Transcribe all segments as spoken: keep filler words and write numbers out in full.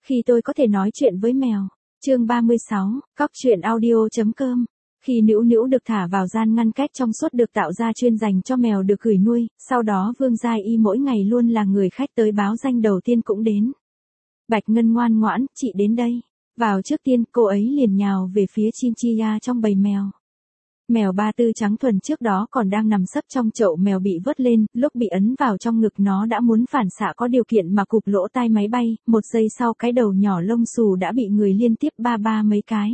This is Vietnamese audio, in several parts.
Khi tôi có thể nói chuyện với mèo. Chương ba mươi sáu, cóc truyện audio.com. Khi Nữu Nữu được thả vào gian ngăn cách trong suốt được tạo ra chuyên dành cho mèo được gửi nuôi, sau đó Vương Giai Y mỗi ngày luôn là người khách tới báo danh đầu tiên cũng đến. Bạch Ngân ngoan ngoãn, chị đến đây. Vào trước tiên, cô ấy liền nhào về phía Chinchilla trong bầy mèo. Mèo ba tư trắng thuần trước đó còn đang nằm sấp trong chậu mèo bị vớt lên, lúc bị ấn vào trong ngực nó đã muốn phản xạ có điều kiện mà cụp lỗ tai máy bay, một giây sau cái đầu nhỏ lông xù đã bị người liên tiếp ba ba mấy cái.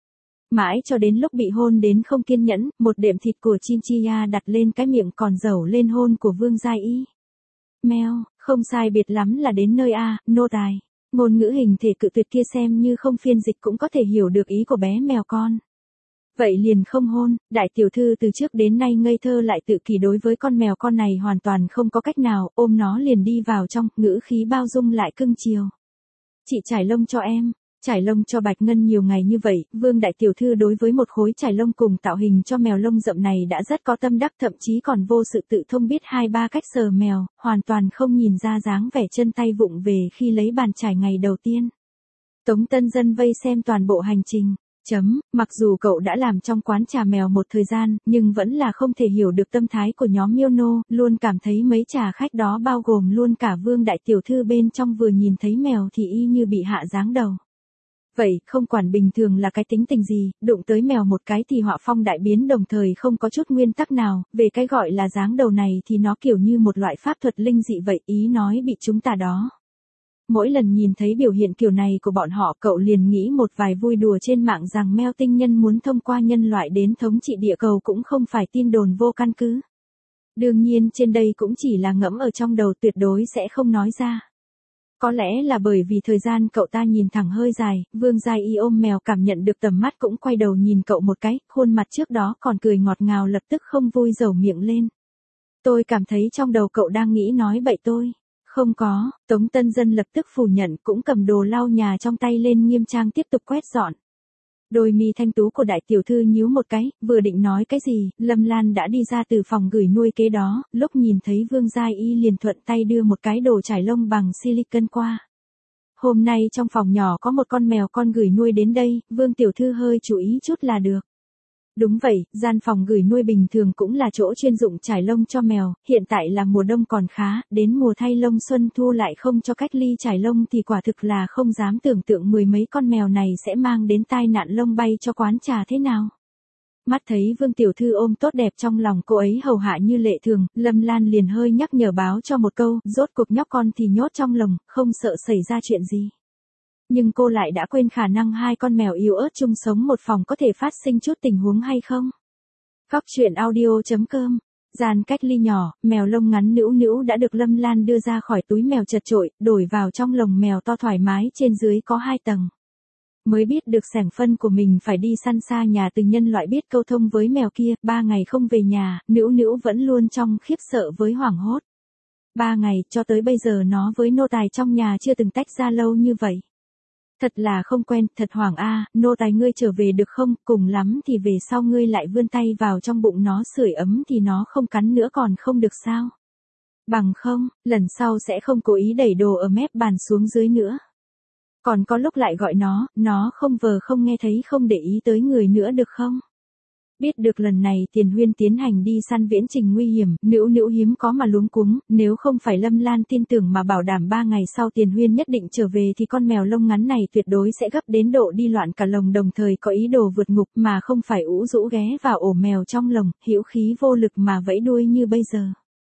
Mãi cho đến lúc bị hôn đến không kiên nhẫn, một đệm thịt của Chinchilla đặt lên cái miệng còn dẩu lên hôn của Vương Giai Y. Mèo, không sai biệt lắm là đến nơi a, nô tài. Ngôn ngữ hình thể cự tuyệt kia xem như không phiên dịch cũng có thể hiểu được ý của bé mèo con. Vậy liền không hôn, đại tiểu thư từ trước đến nay ngây thơ lại tự kỷ đối với con mèo con này hoàn toàn không có cách nào, ôm nó liền đi vào trong, ngữ khí bao dung lại cưng chiều. Chị trải lông cho em, trải lông cho Bạch Ngân nhiều ngày như vậy, Vương đại tiểu thư đối với một khối trải lông cùng tạo hình cho mèo lông rậm này đã rất có tâm đắc, thậm chí còn vô sự tự thông biết hai ba cách sờ mèo, hoàn toàn không nhìn ra dáng vẻ chân tay vụng về khi lấy bàn chải ngày đầu tiên. Tống Tân Dân vây xem toàn bộ hành trình. Chấm, mặc dù cậu đã làm trong quán trà mèo một thời gian, nhưng vẫn là không thể hiểu được tâm thái của nhóm miêu nô, luôn cảm thấy mấy trà khách đó bao gồm luôn cả Vương đại tiểu thư bên trong vừa nhìn thấy mèo thì y như bị hạ giáng đầu. Vậy, không quản bình thường là cái tính tình gì, đụng tới mèo một cái thì họa phong đại biến đồng thời không có chút nguyên tắc nào, về cái gọi là giáng đầu này thì nó kiểu như một loại pháp thuật linh dị vậy, ý nói bị chúng ta đó. Mỗi lần nhìn thấy biểu hiện kiểu này của bọn họ cậu liền nghĩ một vài vui đùa trên mạng rằng mèo tinh nhân muốn thông qua nhân loại đến thống trị địa cầu cũng không phải tin đồn vô căn cứ. Đương nhiên trên đây cũng chỉ là ngẫm ở trong đầu, tuyệt đối sẽ không nói ra. Có lẽ là bởi vì thời gian cậu ta nhìn thẳng hơi dài, Vương Giai Y ôm mèo cảm nhận được tầm mắt cũng quay đầu nhìn cậu một cái, khuôn mặt trước đó còn cười ngọt ngào lập tức không vui dầu miệng lên. Tôi cảm thấy trong đầu cậu đang nghĩ nói bậy tôi. Không có, Tống Tân Dân lập tức phủ nhận cũng cầm đồ lau nhà trong tay lên nghiêm trang tiếp tục quét dọn. Đôi mi thanh tú của đại tiểu thư nhíu một cái, vừa định nói cái gì, Lâm Lan đã đi ra từ phòng gửi nuôi kế đó, lúc nhìn thấy Vương Giai Y liền thuận tay đưa một cái đồ trải lông bằng silicon qua. Hôm nay trong phòng nhỏ có một con mèo con gửi nuôi đến đây, Vương tiểu thư hơi chú ý chút là được. Đúng vậy, gian phòng gửi nuôi bình thường cũng là chỗ chuyên dụng trải lông cho mèo, hiện tại là mùa đông còn khá, đến mùa thay lông xuân thu lại không cho cách ly trải lông thì quả thực là không dám tưởng tượng mười mấy con mèo này sẽ mang đến tai nạn lông bay cho quán trà thế nào. Mắt thấy Vương tiểu thư ôm tốt đẹp trong lòng cô ấy hầu hạ như lệ thường, Lâm Lan liền hơi nhắc nhở báo cho một câu, rốt cuộc nhóc con thì nhốt trong lồng, không sợ xảy ra chuyện gì. Nhưng cô lại đã quên khả năng hai con mèo yếu ớt chung sống một phòng có thể phát sinh chút tình huống hay không. Cóc truyện audio.com. Gian cách ly nhỏ, mèo lông ngắn Nữu Nữu đã được Lâm Lan đưa ra khỏi túi mèo chật chội, đổi vào trong lồng mèo to thoải mái trên dưới có hai tầng. Mới biết được sẻng phân của mình phải đi săn xa nhà từ nhân loại biết câu thông với mèo kia, ba ngày không về nhà, Nữu Nữu vẫn luôn trong khiếp sợ với hoảng hốt. Ba ngày, cho tới bây giờ nó với nô tài trong nhà chưa từng tách ra lâu như vậy. Thật là không quen, thật hoảng a, nô tài ngươi trở về được không, cùng lắm thì về sau ngươi lại vươn tay vào trong bụng nó sưởi ấm thì nó không cắn nữa còn không được sao. Bằng không, lần sau sẽ không cố ý đẩy đồ ở mép bàn xuống dưới nữa. Còn có lúc lại gọi nó, nó không vờ không nghe thấy không để ý tới người nữa được không. Biết được lần này Tiền Huyên tiến hành đi săn viễn trình nguy hiểm, Nữu Nữu hiếm có mà luống cuống, nếu không phải Lâm Lan tin tưởng mà bảo đảm ba ngày sau Tiền Huyên nhất định trở về thì con mèo lông ngắn này tuyệt đối sẽ gấp đến độ đi loạn cả lồng đồng thời có ý đồ vượt ngục mà không phải ủ rũ ghé vào ổ mèo trong lồng, hữu khí vô lực mà vẫy đuôi như bây giờ.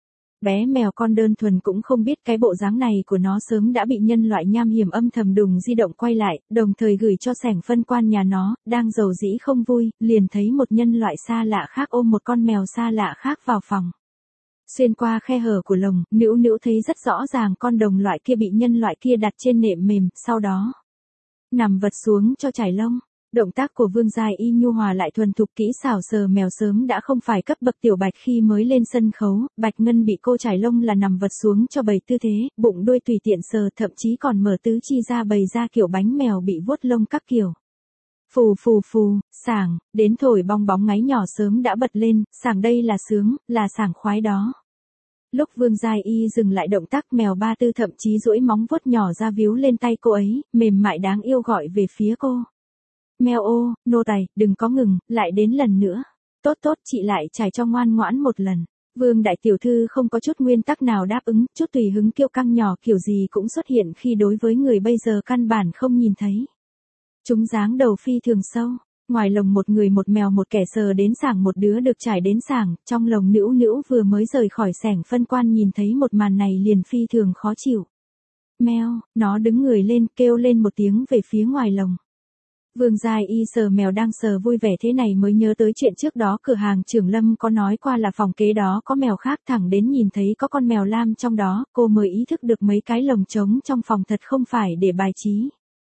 Bé mèo con đơn thuần cũng không biết cái bộ dáng này của nó sớm đã bị nhân loại nham hiểm âm thầm đùng di động quay lại, đồng thời gửi cho sẻng phân quan nhà nó, đang giàu dĩ không vui, liền thấy một nhân loại xa lạ khác ôm một con mèo xa lạ khác vào phòng. Xuyên qua khe hở của lồng, Nữu Nữu thấy rất rõ ràng con đồng loại kia bị nhân loại kia đặt trên nệm mềm, sau đó nằm vật xuống cho trải lông. Động tác của Vương Giai Y nhu hòa lại thuần thục kỹ xảo sờ mèo sớm đã không phải cấp bậc tiểu Bạch khi mới lên sân khấu, Bạch Ngân bị cô trải lông là nằm vật xuống cho bày tư thế, bụng đuôi tùy tiện sờ thậm chí còn mở tứ chi ra bày ra kiểu bánh mèo bị vuốt lông các kiểu. Phù phù phù, sảng, đến thổi bong bóng ngáy nhỏ sớm đã bật lên, sảng đây là sướng, là sảng khoái đó. Lúc Vương Giai Y dừng lại động tác, mèo Ba Tư thậm chí duỗi móng vuốt nhỏ ra víu lên tay cô ấy, mềm mại đáng yêu gọi về phía cô. Mèo ô, nô tài, đừng có ngừng, lại đến lần nữa. Tốt tốt, chị lại trải cho ngoan ngoãn một lần. Vương đại tiểu thư không có chút nguyên tắc nào đáp ứng, chút tùy hứng kiêu căng nhỏ kiểu gì cũng xuất hiện khi đối với người bây giờ căn bản không nhìn thấy. Chúng dáng đầu phi thường sâu, ngoài lồng một người một mèo một kẻ sờ đến sảng một đứa được trải đến sảng, trong lồng Nữu Nữu vừa mới rời khỏi xẻng phân quan nhìn thấy một màn này liền phi thường khó chịu. Meo, nó đứng người lên kêu lên một tiếng về phía ngoài lồng. Vương Giai Y sờ mèo đang sờ vui vẻ thế này mới nhớ tới chuyện trước đó cửa hàng Trưởng Lâm có nói qua là phòng kế đó có mèo khác, thẳng đến nhìn thấy có con mèo lam trong đó, cô mới ý thức được mấy cái lồng trống trong phòng thật không phải để bài trí.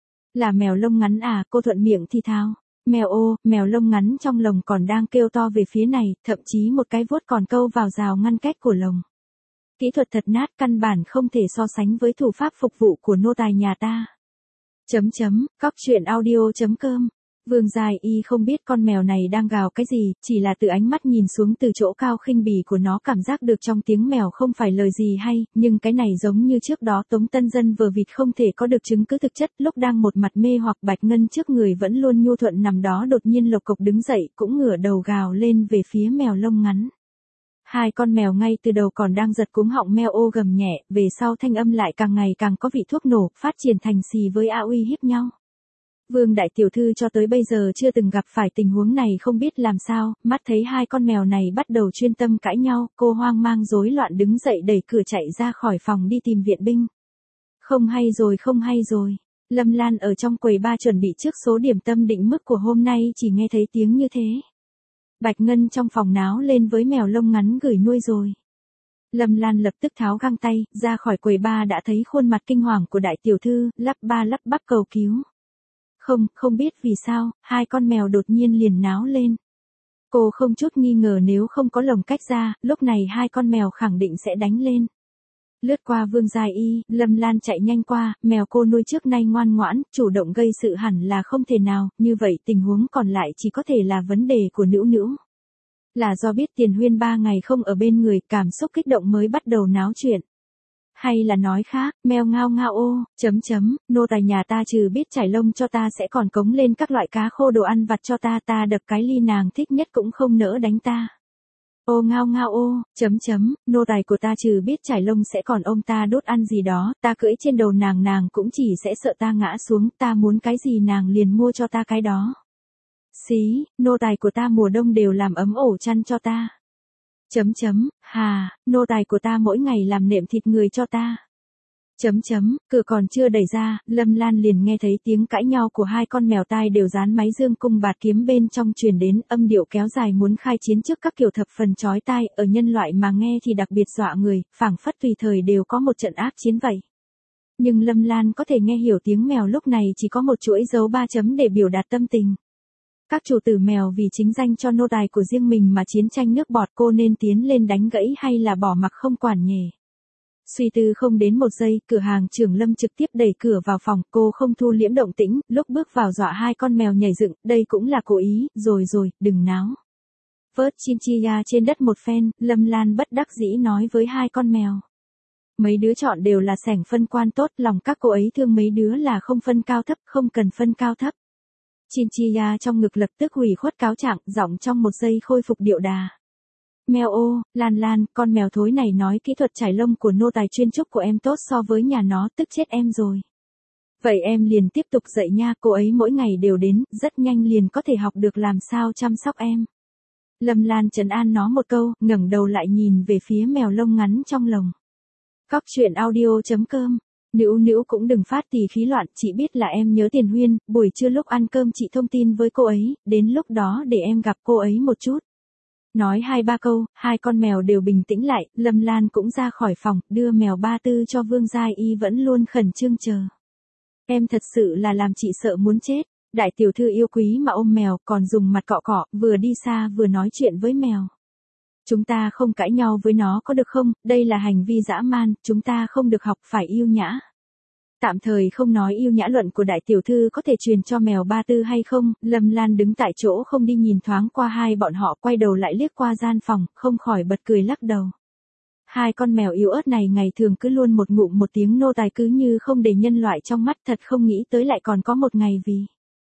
Là mèo lông ngắn à, cô thuận miệng thì thào. Mèo ô, mèo lông ngắn trong lồng còn đang kêu to về phía này, thậm chí một cái vuốt còn câu vào rào ngăn cách của lồng. Kỹ thuật thật nát, căn bản không thể so sánh với thủ pháp phục vụ của nô tài nhà ta. Chấm chấm, cóc truyện audio chấm com. Vương Giai Y không biết con mèo này đang gào cái gì, chỉ là từ ánh mắt nhìn xuống từ chỗ cao khinh bỉ của nó cảm giác được trong tiếng mèo không phải lời gì hay, nhưng cái này giống như trước đó Tống Tân Dân vờ vịt không thể có được chứng cứ thực chất, lúc đang một mặt mê hoặc Bạch Ngân trước người vẫn luôn nhu thuận nằm đó đột nhiên lộc cộc đứng dậy cũng ngửa đầu gào lên về phía mèo lông ngắn. Hai con mèo ngay từ đầu còn đang giật cuống họng meo ô gầm nhẹ, về sau thanh âm lại càng ngày càng có vị thuốc nổ, phát triển thành xì với a uy hiếp nhau. Vương đại tiểu thư cho tới bây giờ chưa từng gặp phải tình huống này không biết làm sao, mắt thấy hai con mèo này bắt đầu chuyên tâm cãi nhau, cô hoang mang rối loạn đứng dậy đẩy cửa chạy ra khỏi phòng đi tìm viện binh. Không hay rồi không hay rồi, Lâm Lan ở trong quầy ba chuẩn bị trước số điểm tâm định mức của hôm nay chỉ nghe thấy tiếng như thế. Bạch Ngân trong phòng náo lên với mèo lông ngắn gửi nuôi rồi. Lâm Lan lập tức tháo găng tay, ra khỏi quầy ba đã thấy khuôn mặt kinh hoàng của đại tiểu thư, lắp ba lắp bắp cầu cứu. Không, không biết vì sao, hai con mèo đột nhiên liền náo lên. Cô không chút nghi ngờ nếu không có lồng cách ra, lúc này hai con mèo khẳng định sẽ đánh lên. Lướt qua Vương Giai Y, Lâm Lan chạy nhanh qua, mèo cô nuôi trước nay ngoan ngoãn, chủ động gây sự hẳn là không thể nào, như vậy tình huống còn lại chỉ có thể là vấn đề của Nữu Nữu. Là do biết Tiền Huyên ba ngày không ở bên người, cảm xúc kích động mới bắt đầu náo chuyện. Hay là nói khác, mèo ngao ngao ô, chấm chấm, nô tài nhà ta trừ biết trải lông cho ta sẽ còn cống lên các loại cá khô đồ ăn vặt cho ta, ta đập cái ly nàng thích nhất cũng không nỡ đánh ta. Ô ngao ngao ô, chấm chấm, nô tài của ta trừ biết trải lông sẽ còn ôm ta đốt ăn gì đó, ta cưỡi trên đầu nàng nàng cũng chỉ sẽ sợ ta ngã xuống, ta muốn cái gì nàng liền mua cho ta cái đó. Xí, nô tài của ta mùa đông đều làm ấm ổ chăn cho ta. Chấm chấm, hà, nô tài của ta mỗi ngày làm nệm thịt người cho ta. Chấm chấm, cửa còn chưa đẩy ra, Lâm Lan liền nghe thấy tiếng cãi nhau của hai con mèo, tai đều dán máy dương cung bạt kiếm bên trong truyền đến, âm điệu kéo dài muốn khai chiến trước các kiểu thập phần chói tai, ở nhân loại mà nghe thì đặc biệt dọa người, phảng phất tùy thời đều có một trận ác chiến vậy. Nhưng Lâm Lan có thể nghe hiểu tiếng mèo lúc này chỉ có một chuỗi dấu ba chấm để biểu đạt tâm tình. Các chủ tử mèo vì chính danh cho nô tài của riêng mình mà chiến tranh nước bọt, cô nên tiến lên đánh gãy hay là bỏ mặc không quản nhề. Suy tư không đến một giây, cửa hàng Trưởng Lâm trực tiếp đẩy cửa vào phòng, cô không thu liễm động tĩnh, lúc bước vào dọa hai con mèo nhảy dựng, đây cũng là cố ý, rồi rồi, đừng náo. Vớt chinchilla trên đất một phen, Lâm Lan bất đắc dĩ nói với hai con mèo. Mấy đứa chọn đều là sảnh phân quan tốt, lòng các cô ấy thương mấy đứa là không phân cao thấp, không cần phân cao thấp. Chinchilla trong ngực lập tức hủy khuất cáo trạng, giọng trong một giây khôi phục điệu đà. Mèo ô, Lan Lan, con mèo thối này nói kỹ thuật trải lông của nô tài chuyên trúc của em tốt so với nhà nó, tức chết em rồi. Vậy em liền tiếp tục dạy nha, cô ấy mỗi ngày đều đến, rất nhanh liền có thể học được làm sao chăm sóc em. Lâm Lan trấn an nó một câu, ngẩng đầu lại nhìn về phía mèo lông ngắn trong lồng. Cóc truyện audio chấm com. Nữu Nữu cũng đừng phát tỉ khí loạn, chị biết là em nhớ Tiền Huyên, buổi trưa lúc ăn cơm chị thông tin với cô ấy, đến lúc đó để em gặp cô ấy một chút. Nói hai ba câu, hai con mèo đều bình tĩnh lại, Lâm Lan cũng ra khỏi phòng, đưa mèo Ba Tư cho Vương Giai Y vẫn luôn khẩn trương chờ. Em thật sự là làm chị sợ muốn chết, đại tiểu thư yêu quý mà ôm mèo, còn dùng mặt cọ cọ, vừa đi xa vừa nói chuyện với mèo. Chúng ta không cãi nhau với nó có được không, đây là hành vi dã man, chúng ta không được học phải yêu nhã. Tạm thời không nói yêu nhã luận của đại tiểu thư có thể truyền cho mèo Ba Tư hay không, Lâm Lan đứng tại chỗ không đi nhìn thoáng qua hai bọn họ, quay đầu lại liếc qua gian phòng, không khỏi bật cười lắc đầu. Hai con mèo yếu ớt này ngày thường cứ luôn một ngụm một tiếng nô tài cứ như không để nhân loại trong mắt, thật không nghĩ tới lại còn có một ngày vì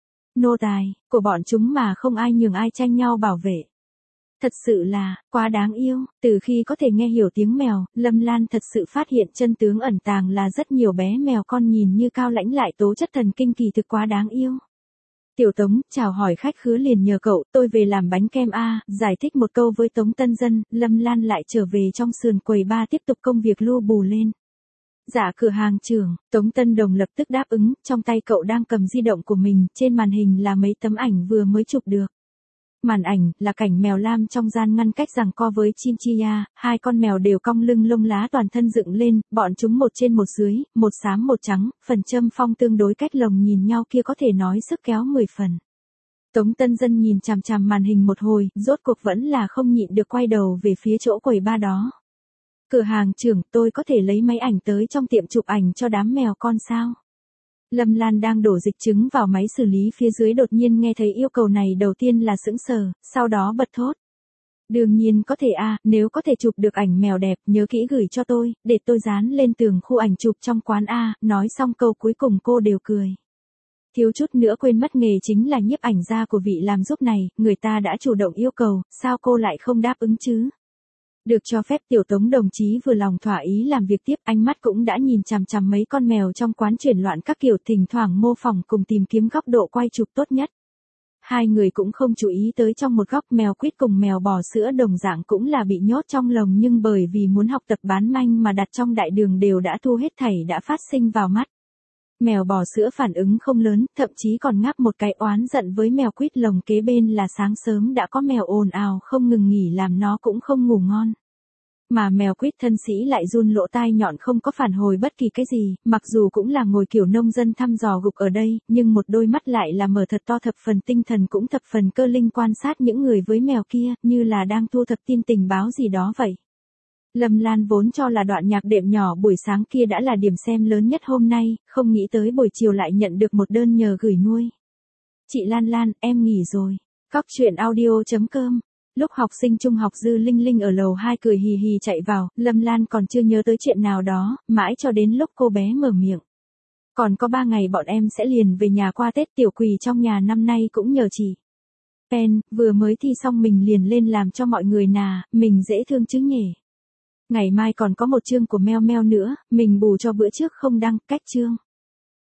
nô tài của bọn chúng mà không ai nhường ai tranh nhau bảo vệ. Thật sự là, quá đáng yêu, từ khi có thể nghe hiểu tiếng mèo, Lâm Lan thật sự phát hiện chân tướng ẩn tàng là rất nhiều bé mèo con nhìn như cao lãnh lại tố chất thần kinh kỳ thực quá đáng yêu. Tiểu Tống, chào hỏi khách khứa liền nhờ cậu, tôi về làm bánh kem a, giải thích một câu với Tống Tân Dân, Lâm Lan lại trở về trong sườn quầy ba tiếp tục công việc lu bù lên. Dạ cửa hàng trưởng, Tống Tân Đồng lập tức đáp ứng, trong tay cậu đang cầm di động của mình, trên màn hình là mấy tấm ảnh vừa mới chụp được. Màn ảnh là cảnh mèo lam trong gian ngăn cách giằng co với Chinchilla, hai con mèo đều cong lưng lông lá toàn thân dựng lên, bọn chúng một trên một dưới, một xám một trắng, phần châm phong tương đối cách lồng nhìn nhau kia có thể nói sức kéo mười phần. Tống Tân Dân nhìn chằm chằm màn hình một hồi, rốt cuộc vẫn là không nhịn được quay đầu về phía chỗ quầy ba đó. Cửa hàng trưởng, tôi có thể lấy máy ảnh tới trong tiệm chụp ảnh cho đám mèo con sao? Lâm Lan đang đổ dịch trứng vào máy xử lý phía dưới đột nhiên nghe thấy yêu cầu này, đầu tiên là sững sờ, sau đó bật thốt. Đương nhiên có thể a, nếu có thể chụp được ảnh mèo đẹp, nhớ kỹ gửi cho tôi, để tôi dán lên tường khu ảnh chụp trong quán a, nói xong câu cuối cùng cô đều cười. Thiếu chút nữa quên mất nghề chính là nhiếp ảnh gia của vị làm giúp này, người ta đã chủ động yêu cầu, sao cô lại không đáp ứng chứ? Được cho phép Tiểu Tống đồng chí vừa lòng thỏa ý làm việc tiếp, ánh mắt cũng đã nhìn chằm chằm mấy con mèo trong quán chuyển loạn các kiểu, thỉnh thoảng mô phỏng cùng tìm kiếm góc độ quay chụp tốt nhất. Hai người cũng không chú ý tới trong một góc mèo quýt cùng mèo bò sữa đồng dạng cũng là bị nhốt trong lồng nhưng bởi vì muốn học tập bán manh mà đặt trong đại đường đều đã thu hết thảy đã phát sinh vào mắt. Mèo bò sữa phản ứng không lớn, thậm chí còn ngáp một cái oán giận với mèo quýt lồng kế bên là sáng sớm đã có mèo ồn ào không ngừng nghỉ làm nó cũng không ngủ ngon. Mà mèo quýt thân sĩ lại run lỗ tai nhọn không có phản hồi bất kỳ cái gì, mặc dù cũng là ngồi kiểu nông dân thăm dò gục ở đây, nhưng một đôi mắt lại là mở thật to, thập phần tinh thần cũng thập phần cơ linh quan sát những người với mèo kia, như là đang thu thập tin tình báo gì đó vậy. Lâm Lan vốn cho là đoạn nhạc đệm nhỏ buổi sáng kia đã là điểm xem lớn nhất hôm nay, không nghĩ tới buổi chiều lại nhận được một đơn nhờ gửi nuôi. Chị Lan Lan, em nghỉ rồi. Cóc truyện audio chấm com. Lúc học sinh trung học Dư Linh Linh ở lầu hai cười hì hì chạy vào, Lâm Lan còn chưa nhớ tới chuyện nào đó, mãi cho đến lúc cô bé mở miệng. Còn có ba ngày bọn em sẽ liền về nhà qua Tết, tiểu Quỳ trong nhà năm nay cũng nhờ chị Pen, vừa mới thi xong mình liền lên làm cho mọi người nà, mình dễ thương chứ nhỉ. Ngày mai còn có một chương của Meo Meo nữa, mình bù cho bữa trước không đăng, cách chương.